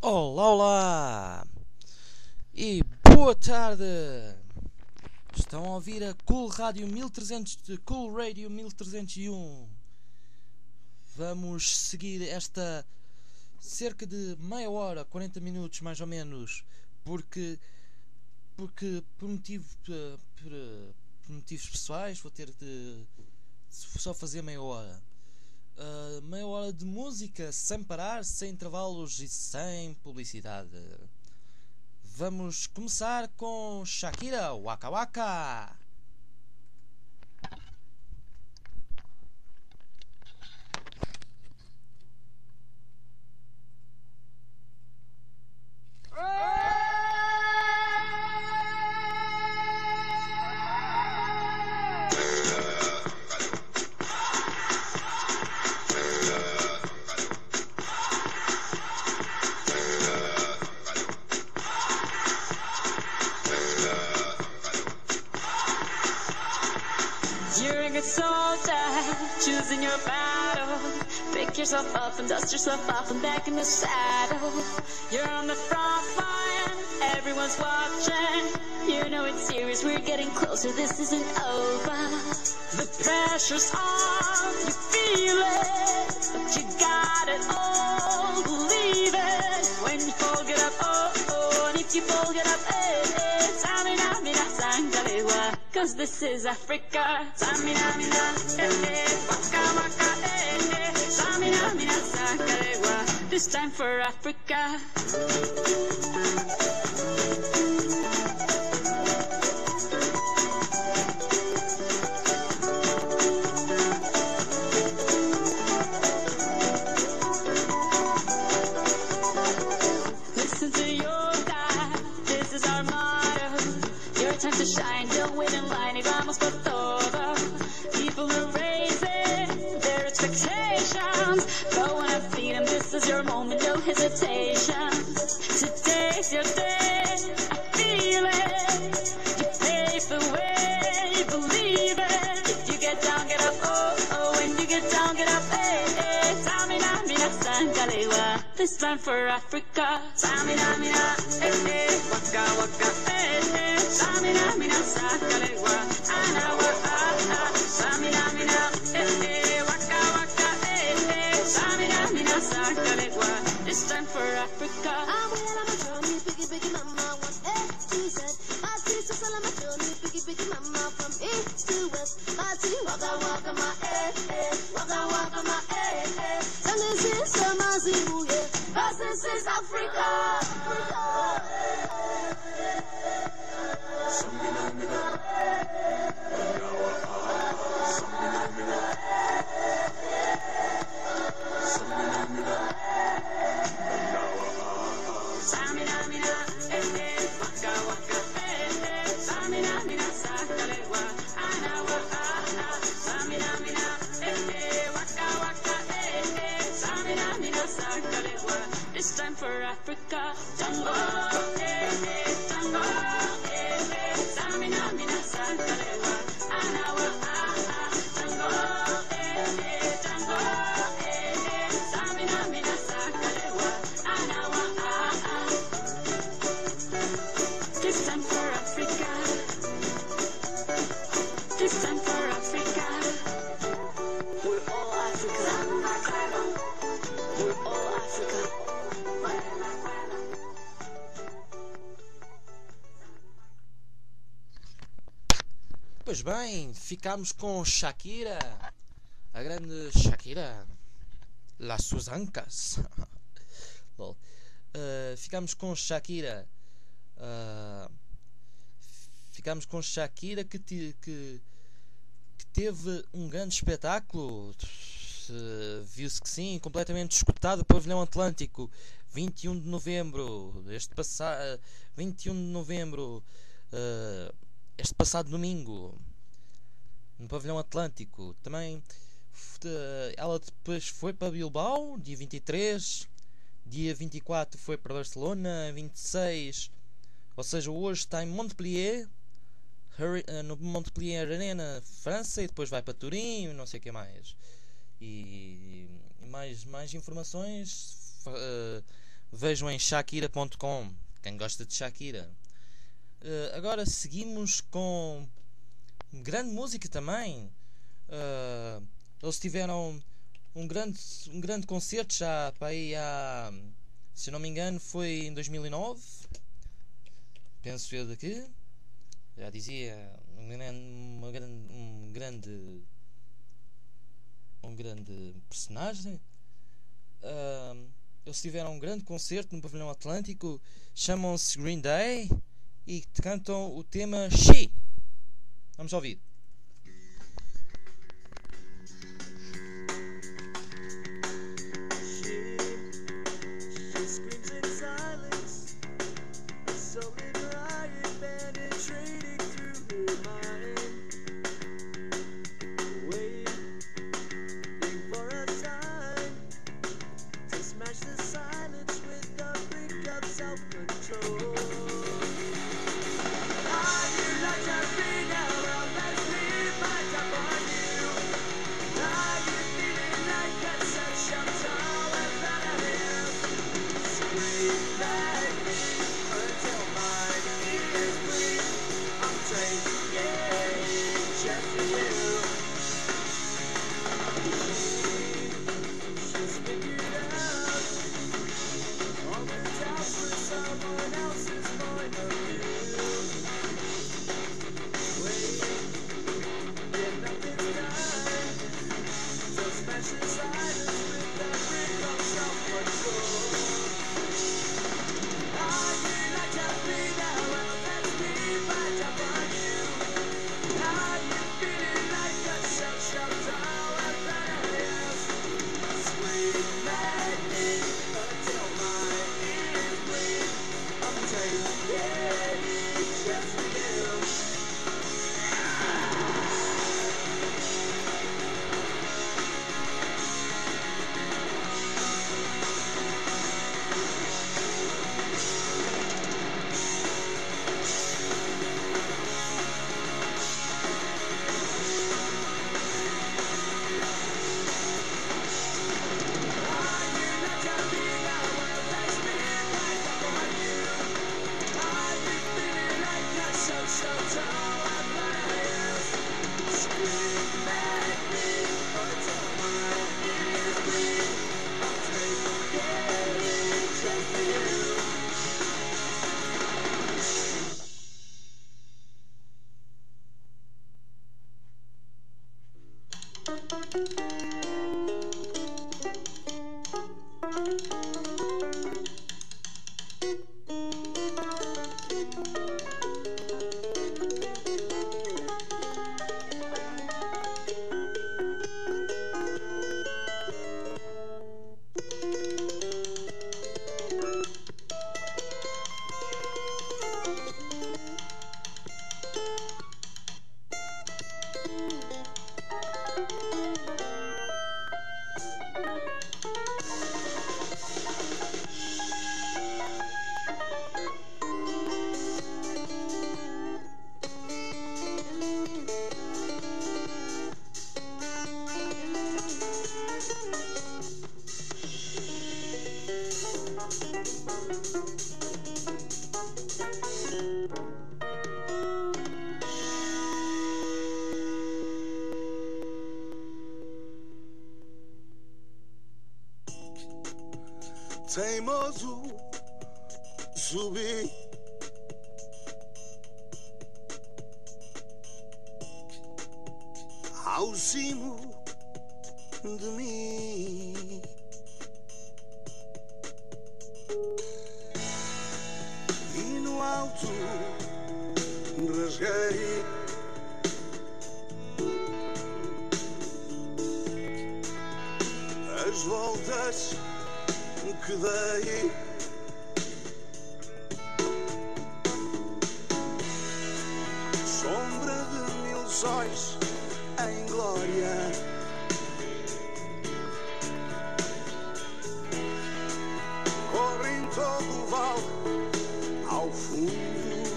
Olá, olá e boa tarde. Estão a ouvir a Cool Radio 1300 de Cool Radio 1301. Vamos seguir esta cerca de meia hora, 40 minutos mais ou menos, porque por motivos pessoais vou ter de só fazer meia hora. Meia hora de música sem parar, sem intervalos e sem publicidade. Vamos começar com Shakira, Waka Waka. Choosing your battle. Pick yourself up and dust yourself off and back in the saddle. You're on the front line, everyone's watching. You know it's serious, we're getting closer, this isn't over. The pressure's on, you feel it, but you got it all, believe it. When you fall, get up, oh, oh, and if you fall, get up, eh, eh. Samina, mina, sangalewa, cause this is Africa. Samina, mina, eh, eh, waka, waka, eh, eh. Samina, mina, sangalewa, this time for Africa. Listen to your God, this is our motto. Your time to shine, don't wait in line, y vamos por todo. People are raising their expectations. Go on and feed them, this is your moment, no hesitation. Today's your day, I feel it. You pave the way, believe it. If you get down, get up, oh, oh. When you get down, get up, eh, eh. Samina, mina, sangalewa, this time for Africa. Samina, mina, eh, eh. Waka, waka, eh, eh. Samina, mina, sangalewa, anawa, ah, ah. Samina, mina, eh, eh. Waka, waka, eh, eh. Samina, mina, sangalewa, this time for Africa. I'm well on my journey, biggie mama, one A to Z. My teacher's all on my journey, biggie mama, from east to west. My tea, waka waka my waka waka my and this is Samazimu, yeah. Cause this is Africa. Samina, mina, eh, eh. Waka, waka, eh, eh. Samina, mina, sangalewa, anawa, ah, ah. Samina, mina, eh, eh. Waka, waka, eh, eh. Samina, mina, sangalewa, this time for Africa. Tango, eh, eh. Tango, eh, eh. Samina, mina, sangalewa, anawa, ah, ah. Tango, eh, eh. Tango, eh, eh. Samina, mina, sangalewa, anawa, ah, ah. This time for Africa. This time for Africa. We're all Africa. We're all Africa. Pois bem, ficámos com Shakira, a grande Shakira, Las Suzancas. Lol. Ficámos com Shakira. Ficámos com Shakira que teve um grande espetáculo. Viu-se que sim, completamente escutado pelo Pavilhão Atlântico, 21 de novembro, este passado domingo, no Pavilhão Atlântico. Também ela depois foi para Bilbao, dia 23, dia 24 foi para Barcelona, 26, ou seja, hoje está em Montpellier, no Montpellier Arena, França, e depois vai para Turim, não sei o que mais. E mais informações vejam em Shakira.com, quem gosta de Shakira. Agora seguimos com grande música também. Eles tiveram um grande concerto já para aí há, se eu não me engano, foi em 2009. Penso eu daqui. Já dizia, um grande personagem. Eles tiveram um grande concerto no Pavilhão Atlântico. Chamam-se Green Day e cantam o tema She. Vamos ouvir. Teimoso subi ao cimo de mim, e no alto rasguei as voltas que dei. Sombra de mil sóis em glória, corre em todo o vale ao fundo.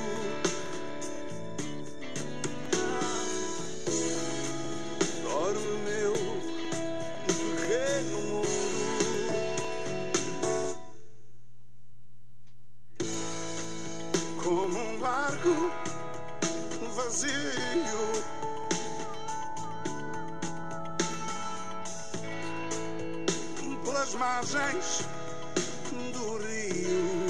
Dorme meu pequeno mundo. num barco vazio. Pelas margens do rio,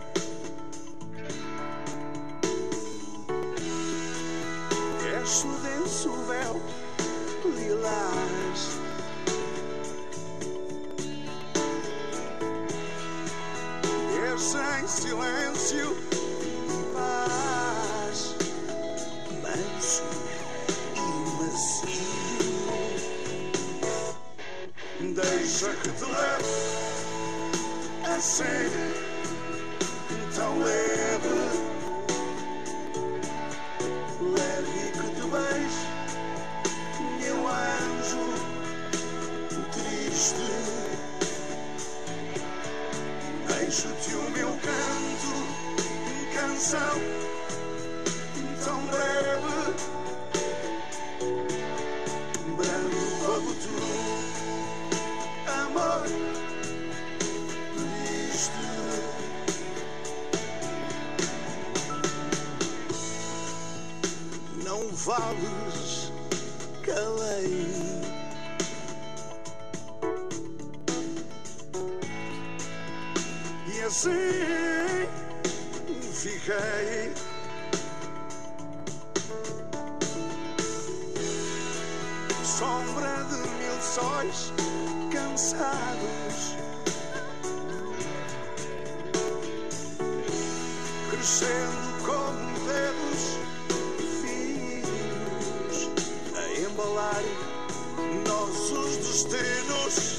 és o denso véu lilás. És em silêncio e paz, manso e macio. Deixa que te leve assim, tão leve, leve e que te beije, meu anjo triste. Deixo-te o meu canto, canção tão breve, brando como tu, amor triste. Não vales calei. E assim fiquei. Sombra de mil sóis cansados, crescendo como dedos finos a embalar nossos destinos.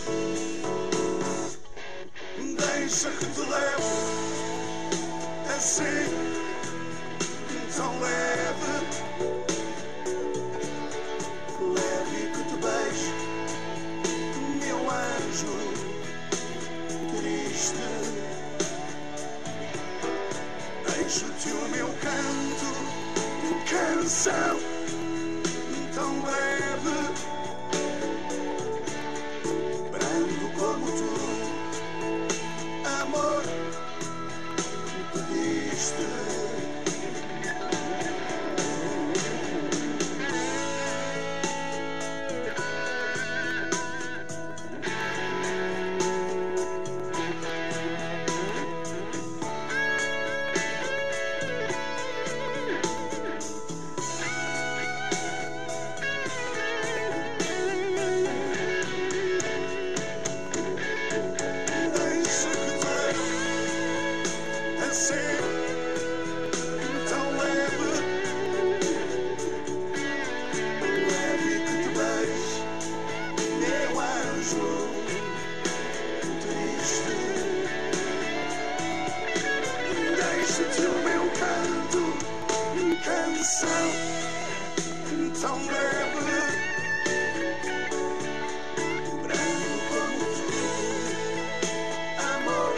Deixa que te leve assim, tão leve, leve e que te beije, meu anjo triste. Deixo-te o meu canto, canção tão leve, brando como tu, amor triste. Deixa-te o meu canto, canção tão breve, brando como tu, amor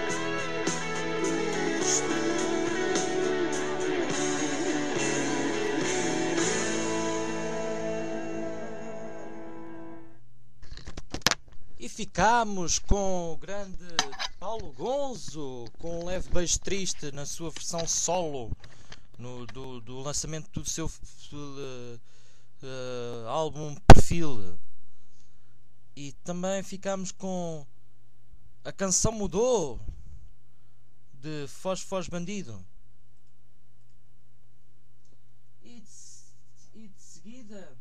triste. E ficámos com o grande Paulo Gonzo, com um leve beijo triste na sua versão solo do lançamento do seu álbum Perfil. E também ficámos com A Canção Mudou, de Foz Foz Bandido. E de seguida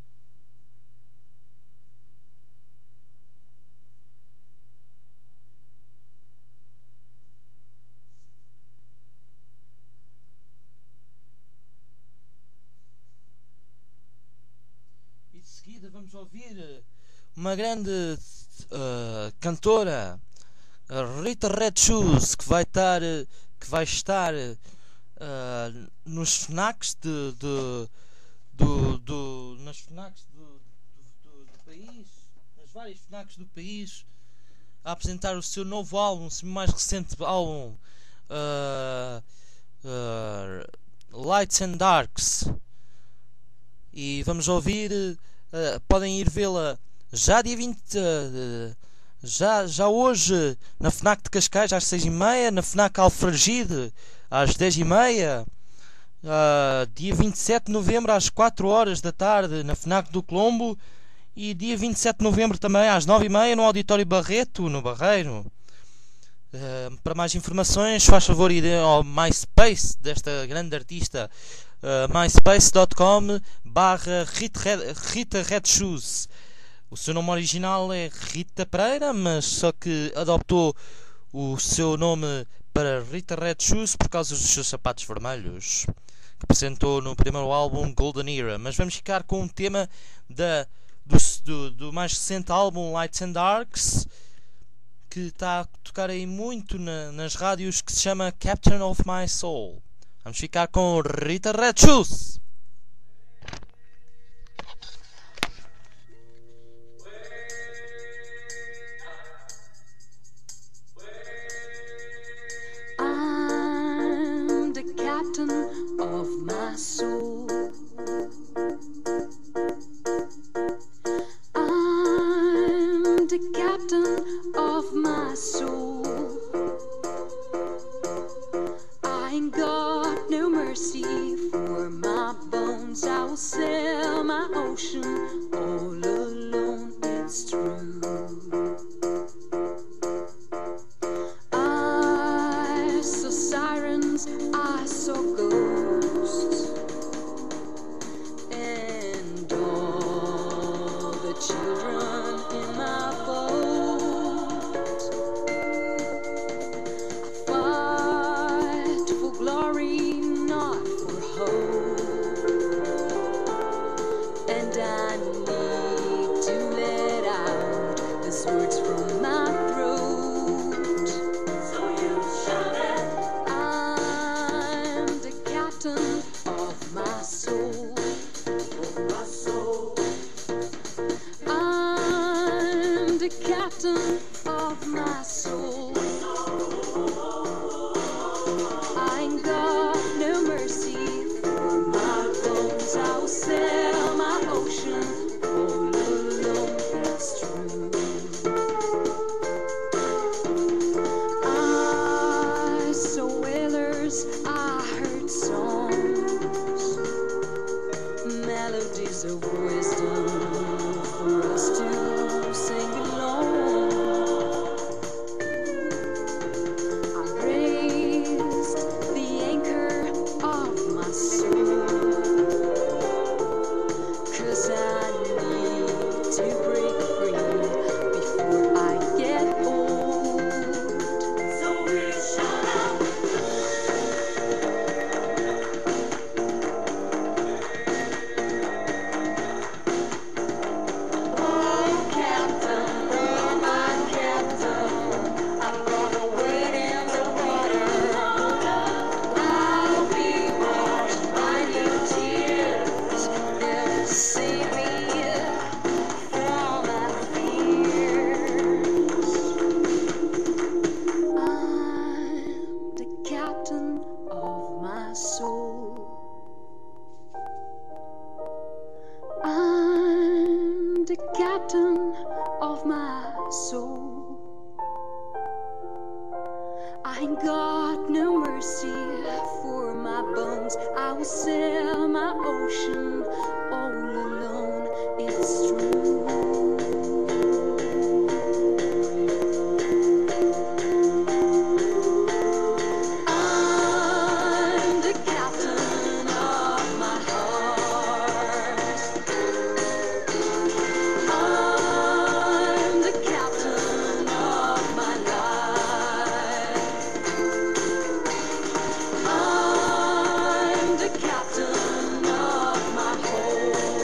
vamos ouvir uma grande cantora, a Rita Red Shoes, que vai estar nos FNACs nas FNACs do país, nas várias FNACs do país, a apresentar o seu novo álbum, o seu mais recente álbum, Lights and Darks. E vamos ouvir, podem ir vê-la já dia 20, já hoje na FNAC de Cascais às 6h30, na FNAC Alfragide às 10h30 Dia 27 de novembro às 4 horas da tarde na FNAC do Colombo. E dia 27 de novembro também às 9h30 no Auditório Barreto, no Barreiro. Para mais informações, faz favor ir ao MySpace desta grande artista, myspace.com/Rita Red Shoes. O seu nome original é Rita Pereira, mas só que adoptou o seu nome para Rita Red Shoes por causa dos seus sapatos vermelhos, que apresentou no primeiro álbum Golden Era. Mas vamos ficar com um tema do mais recente álbum Lights and Darks, que está a tocar aí muito nas rádios, que se chama Captain of My Soul. Vamos ficar com Rita Red Shoes. I'm the captain of my soul. I'm the captain of my soul. I ain't got no mercy for my bones. I will sail my ocean all alone, it's true. I saw sirens, I saw ghosts, and all the children in my boat. I fight for glory, not for hope, and I need to let out these words from my throat. So you shout it. I'm the captain of my soul. My soul. I'm the captain of my soul. I ain't got no mercy for my bones. I will sail my ocean all alone, it's true. I saw whalers, I heard songs, melodies of wisdom for us to sing along. I raised the anchor of my soul, 'cause I need to break free before I get old. So we shout out. Oh, Captain, you're my captain. I'm gonna wade in the water. I'll be washed by your tears. They'll save me from my fears. I'm the captain of my soul. I'm the captain of my soul. I ain't got no mercy for my bones. I will sail my ocean all alone, it's true. I'm the captain of my heart. I'm the captain of my life. I'm the captain of my whole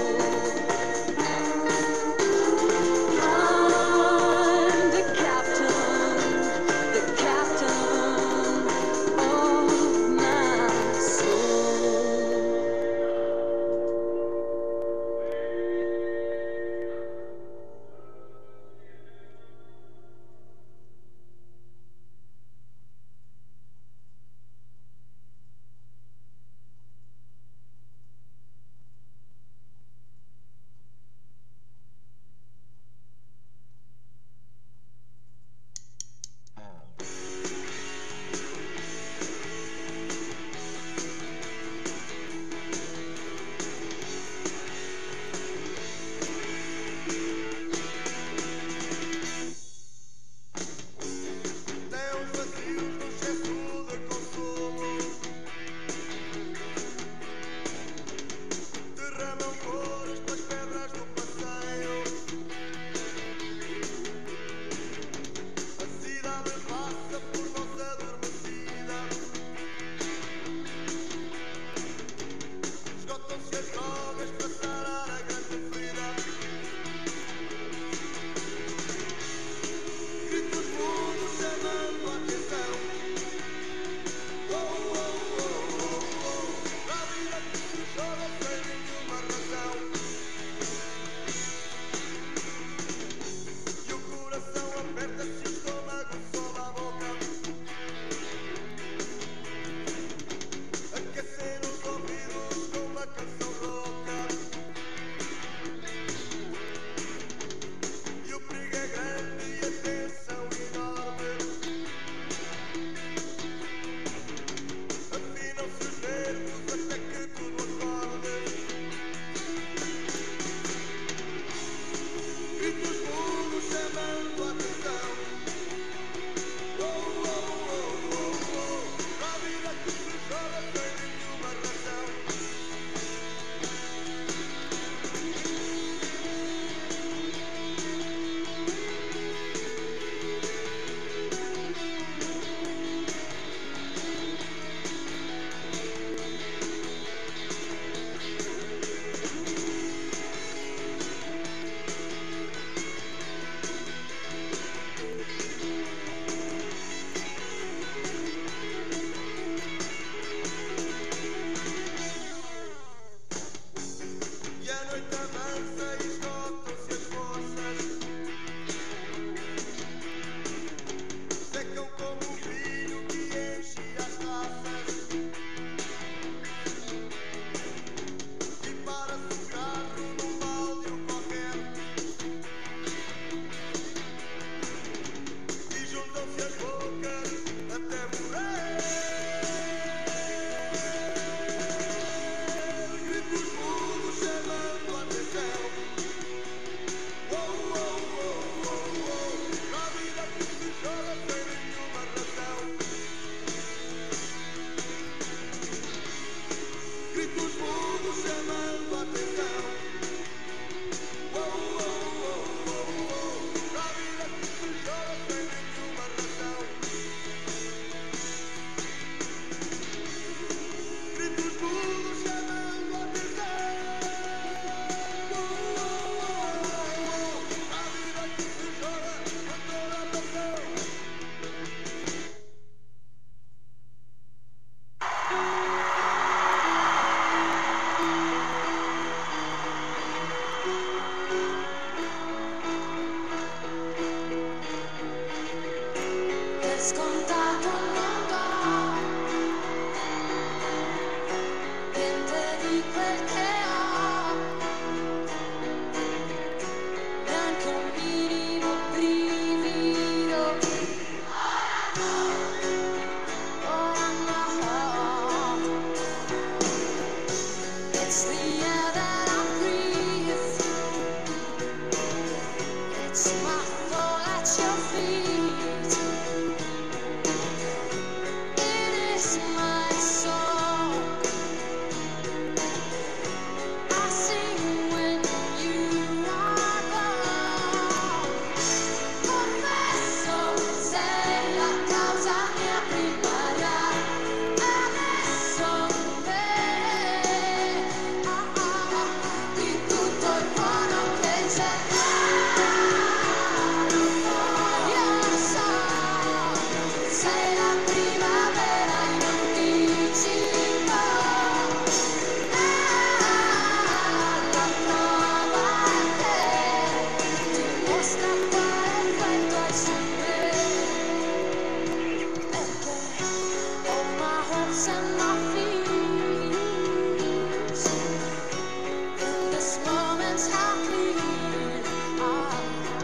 and my feelings. In this moment, how clear are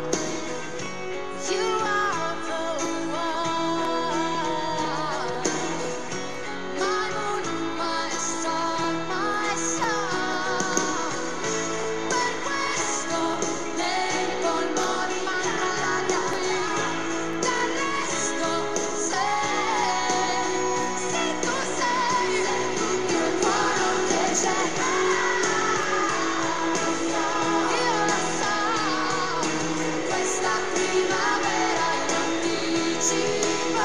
you are the one, my moon, my star, my sun. Per questo nei polmoni manca l'aria qui. Del resto sei tu sei il cuore che c'è. Io lo so, questa primavera in anticipo.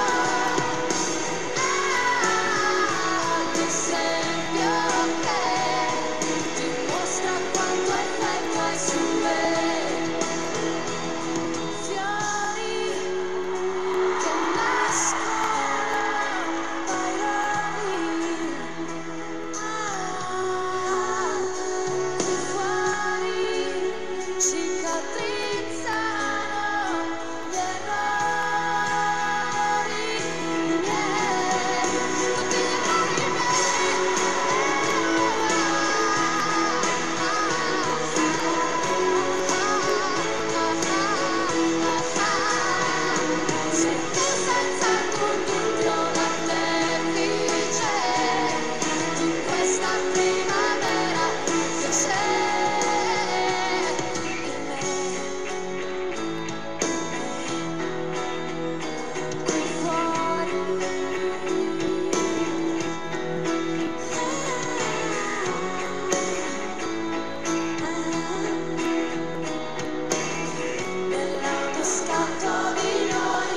L'esempio che dimostra quanto effetto hai su me. Fiori che nascono dai rami, qui fuori cicatrizzano gli errori miei, tutti gli errori sei tu senza alcun dubbio l'artefice di questa primavera che c'è in me. Qui fuori nell'autoscatto di noi.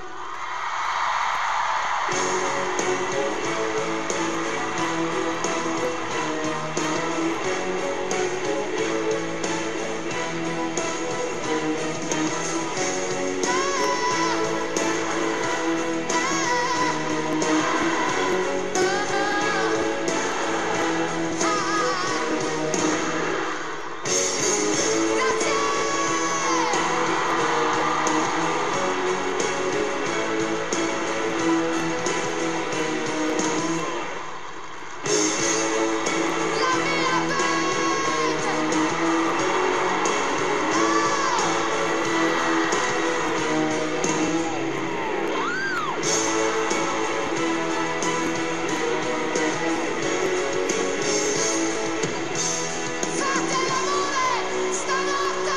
Fate l'amore stanotte.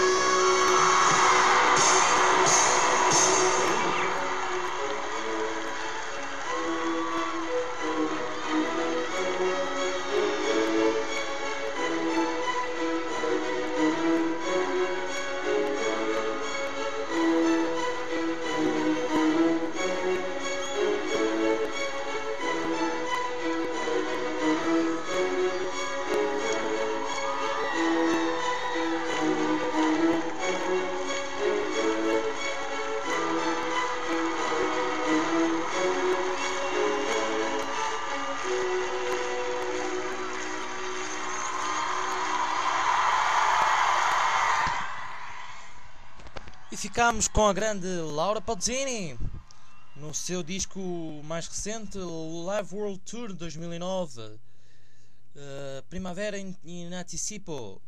E ficámos com a grande Laura Pausini no seu disco mais recente, Live World Tour 2009, Primavera in Anticipo,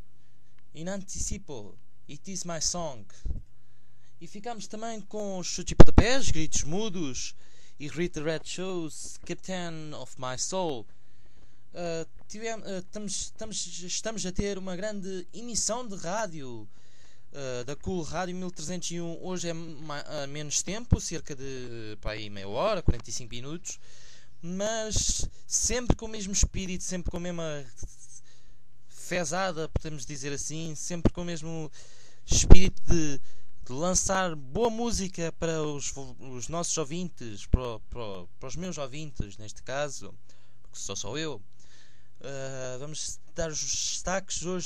It Is My Song. E ficámos também com os Chutes e Pontapés, Gritos Mudos e Rita Red Shows, Captain of My Soul. Estamos a ter uma grande emissão de rádio da Cool Rádio 1301. Hoje é menos tempo, cerca de meia hora, 45 minutos, mas sempre com o mesmo espírito, sempre com a mesma fezada, podemos dizer assim, sempre com o mesmo espírito de lançar boa música para os nossos ouvintes, para os meus ouvintes, neste caso, porque sou só eu. Vamos dar os destaques hoje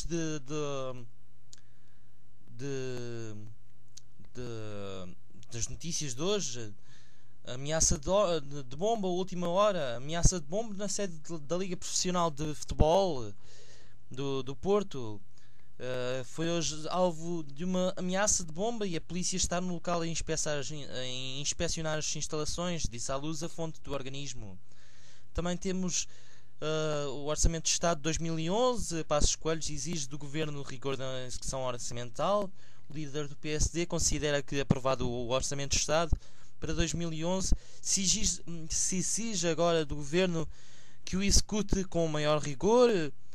das notícias de hoje. Ameaça de bomba, última hora. Ameaça de bomba na sede da Liga Profissional de Futebol do Porto. Foi hoje alvo de uma ameaça de bomba e a polícia está no local a inspecionar as instalações, disse à Luz a fonte do organismo. Também temos o Orçamento de Estado de 2011. Passos Coelho exige do Governo rigor na execução orçamental. O líder do PSD considera que, aprovado o Orçamento de Estado para 2011, se exige agora do Governo que o execute com maior rigor,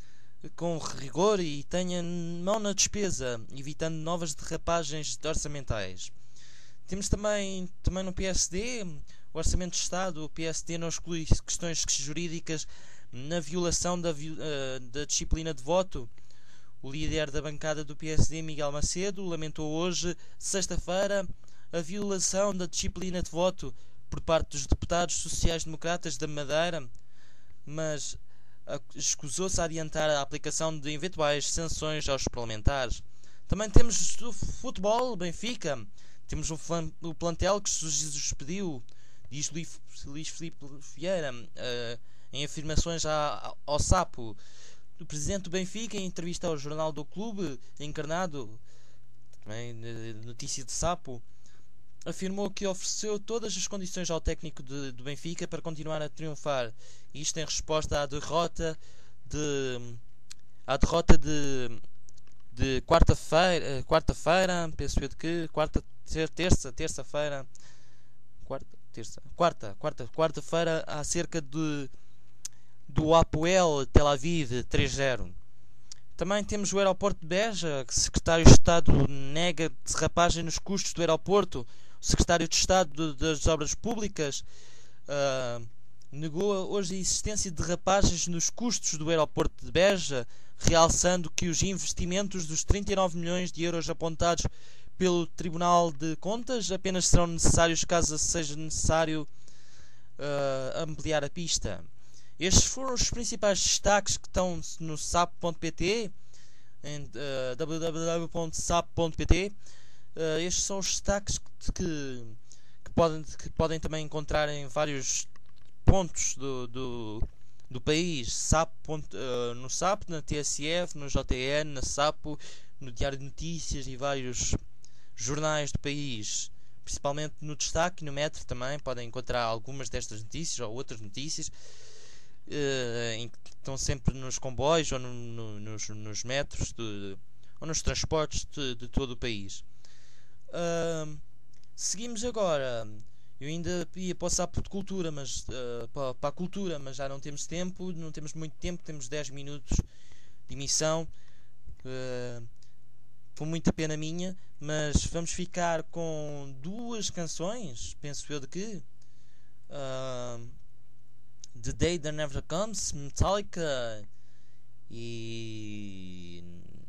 e tenha mão na despesa, evitando novas derrapagens orçamentais. Temos também no PSD, o Orçamento de Estado. O PSD não exclui questões jurídicas na violação da disciplina de voto. O líder da bancada do PSD, Miguel Macedo, lamentou hoje, sexta-feira, a violação da disciplina de voto por parte dos deputados sociais-democratas da Madeira, mas escusou-se a adiantar a aplicação de eventuais sanções aos parlamentares. Também temos o futebol, Benfica. Temos o plantel que se despediu, diz Luís Filipe Vieira, em afirmações ao Sapo. O presidente do Benfica, em entrevista ao jornal do clube, encarnado, também notícia de Sapo, afirmou que ofereceu todas as condições ao técnico do Benfica para continuar a triunfar. Isto em resposta à derrota de quarta-feira, penso eu de que terça-feira, quarta-feira, acerca do Apoel Tel Aviv 3-0. Também temos o aeroporto de Beja, que o secretário de Estado nega derrapagem nos custos do aeroporto. O secretário de Estado das Obras Públicas negou hoje a existência de derrapagens nos custos do aeroporto de Beja, realçando que os investimentos dos 39 milhões de euros apontados pelo Tribunal de Contas apenas serão necessários caso seja necessário ampliar a pista. Estes foram os principais destaques que estão no sap.pt, em www.sap.pt. Estes são os destaques que podem também encontrar em vários pontos do país. No SAP, na TSF, no JN, na SAPO, no Diário de Notícias e vários jornais do país. Principalmente no Destaque e no Metro também podem encontrar algumas destas notícias ou outras notícias. Em que estão sempre nos comboios ou nos metros ou nos transportes de todo o país. Seguimos agora. Eu ainda ia para o Sapo de Cultura, mas para a cultura, mas já não temos tempo, não temos muito tempo, temos 10 minutos de emissão, com muita pena minha, mas vamos ficar com duas canções, penso eu de que The Day That Never Comes, Metallica, e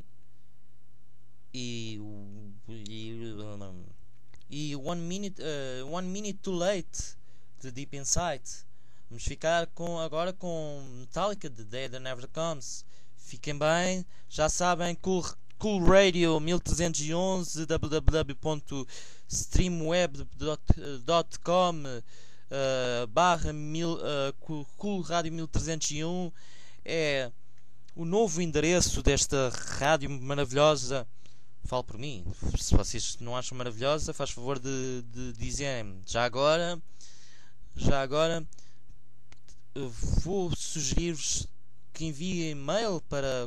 One Minute Too Late, de Deep Inside. Vamos ficar agora com Metallica, The Day That Never Comes. Fiquem bem, já sabem, Cool Radio 1311, www.streamweb.com Cool Radio 1301 é o novo endereço desta rádio maravilhosa. Falo por mim, se vocês não acham maravilhosa, faz favor de dizerem. Já agora vou sugerir-vos que enviem e-mail para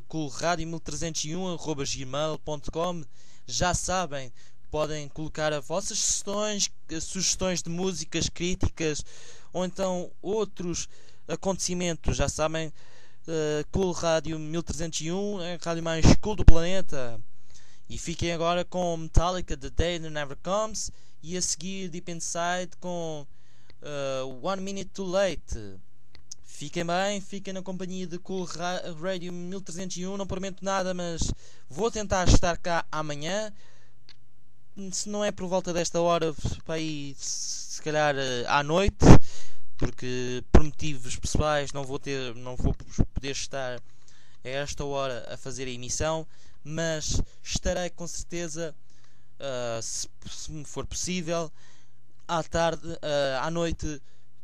coolradio1301@gmail.com. Já sabem, podem colocar as vossas sugestões de músicas, críticas ou então outros acontecimentos. Já sabem, Cool Rádio 1301 é a rádio mais cool do planeta. E fiquem agora com Metallica, The Day That Never Comes, e a seguir Deep Inside com One Minute Too Late. Fiquem bem, fiquem na companhia de Cool Radio 1301. Não prometo nada, mas vou tentar estar cá amanhã. Se não é por volta desta hora, para aí, se calhar à noite, porque por motivos pessoais não vou poder estar a esta hora a fazer a emissão, mas estarei com certeza, se me for possível, à tarde, à noite,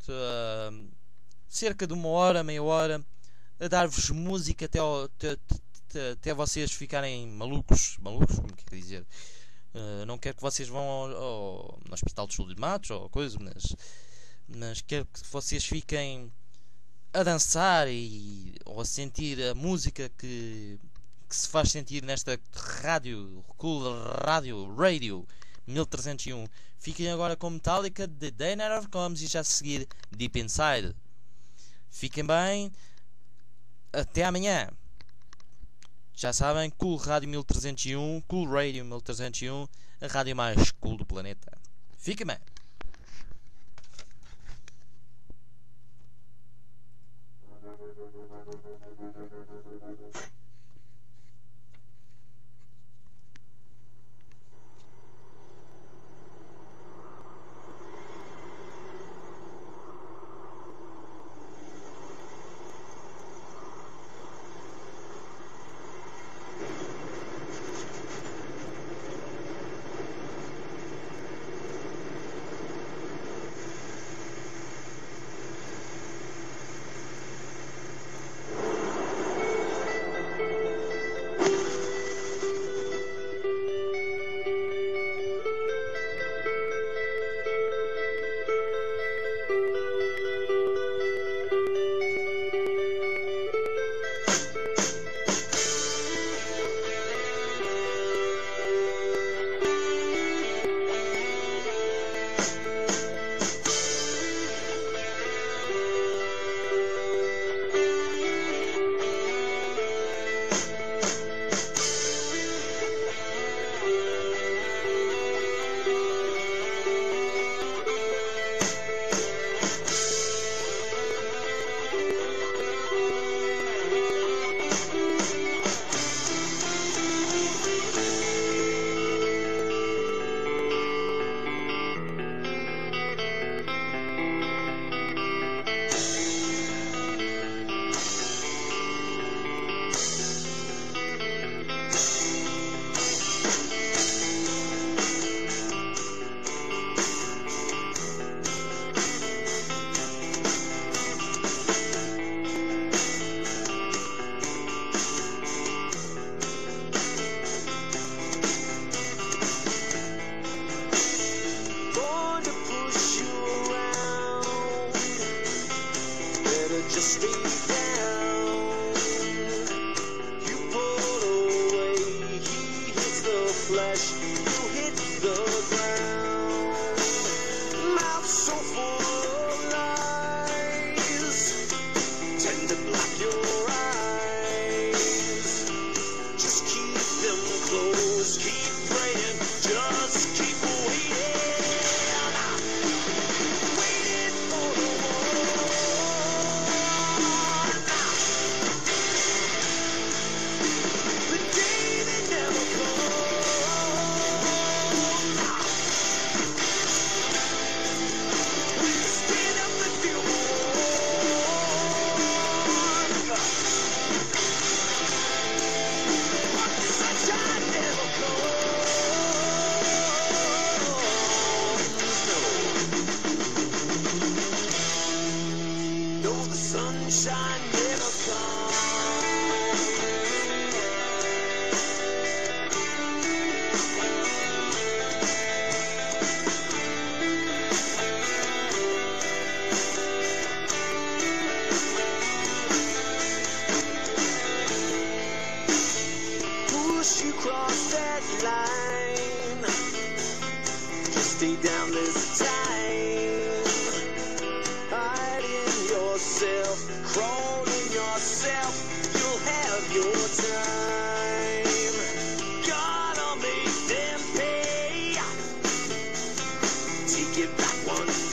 cerca de uma hora, meia hora, a dar-vos música até vocês ficarem malucos, como quer dizer. Não quero que vocês vão ao Hospital de Sul de Matos ou coisa, mas quero que vocês fiquem a dançar ou a sentir a música que se faz sentir nesta rádio, Cool Radio 1301. Fiquem agora com Metallica, The Day Never Comes, e já a seguir Deep Inside. Fiquem bem, até amanhã. Já sabem, Cool Radio 1301, Cool Radio 1301, a rádio mais cool do planeta. Fiquem bem.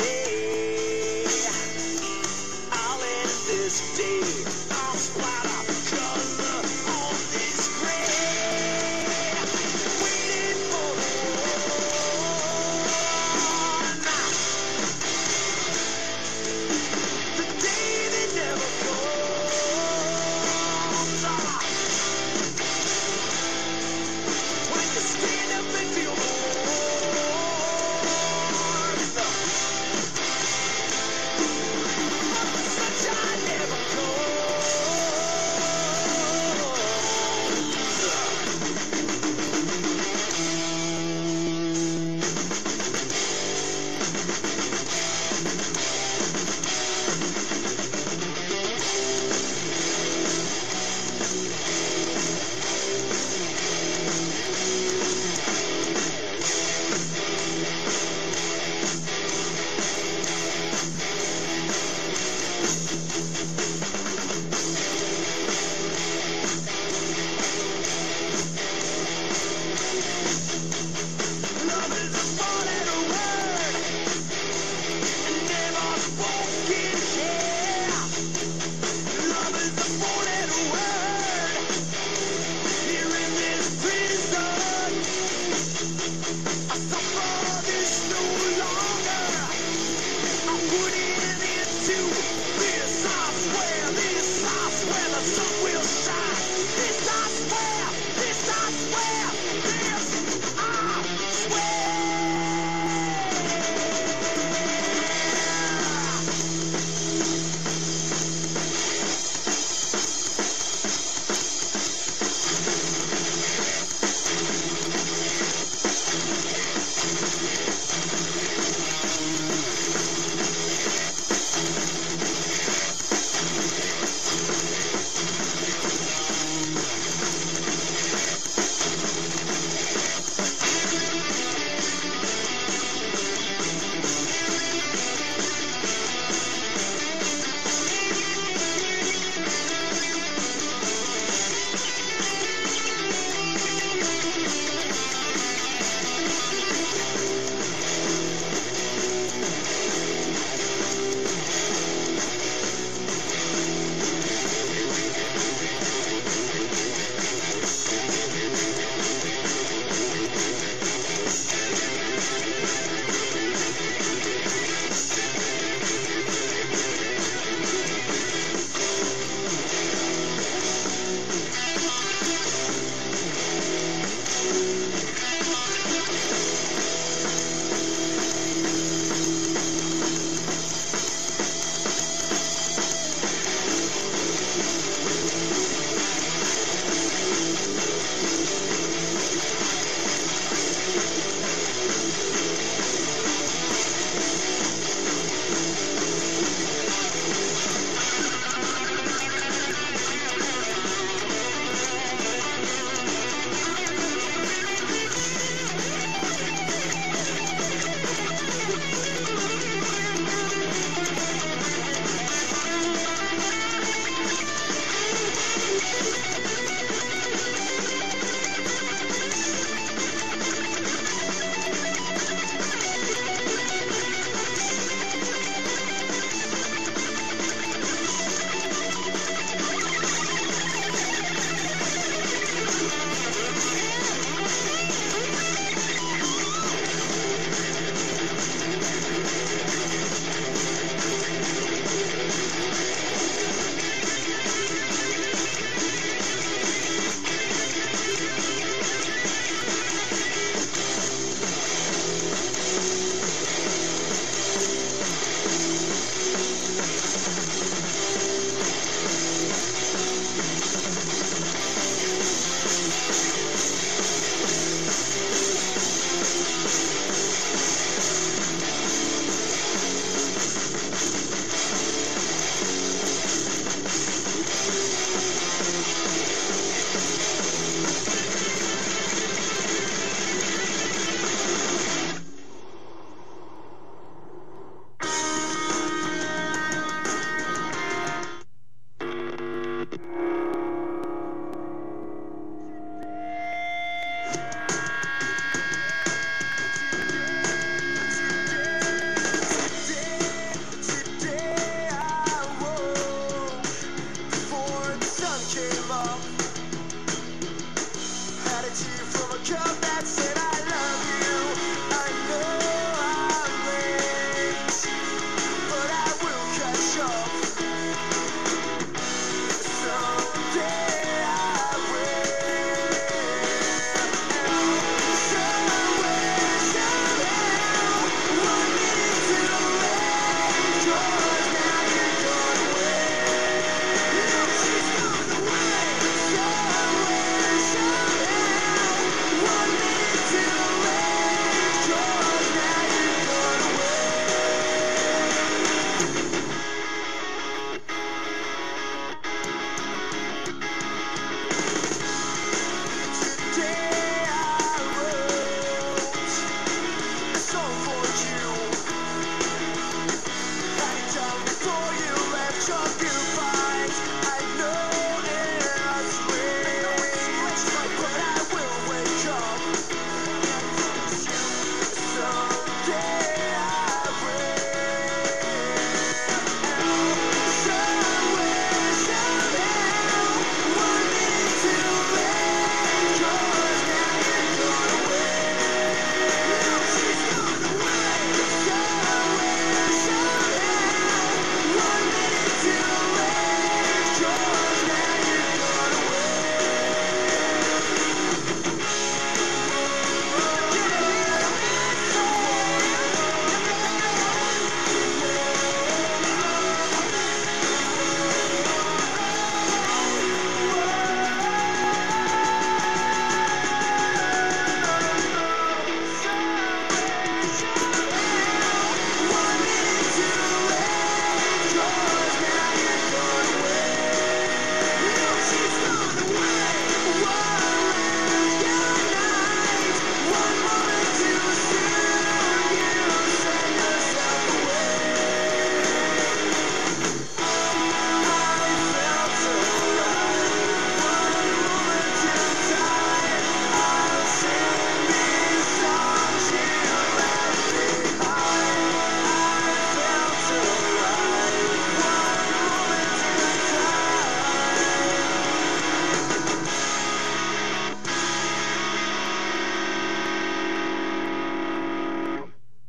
This day, I'll splat up.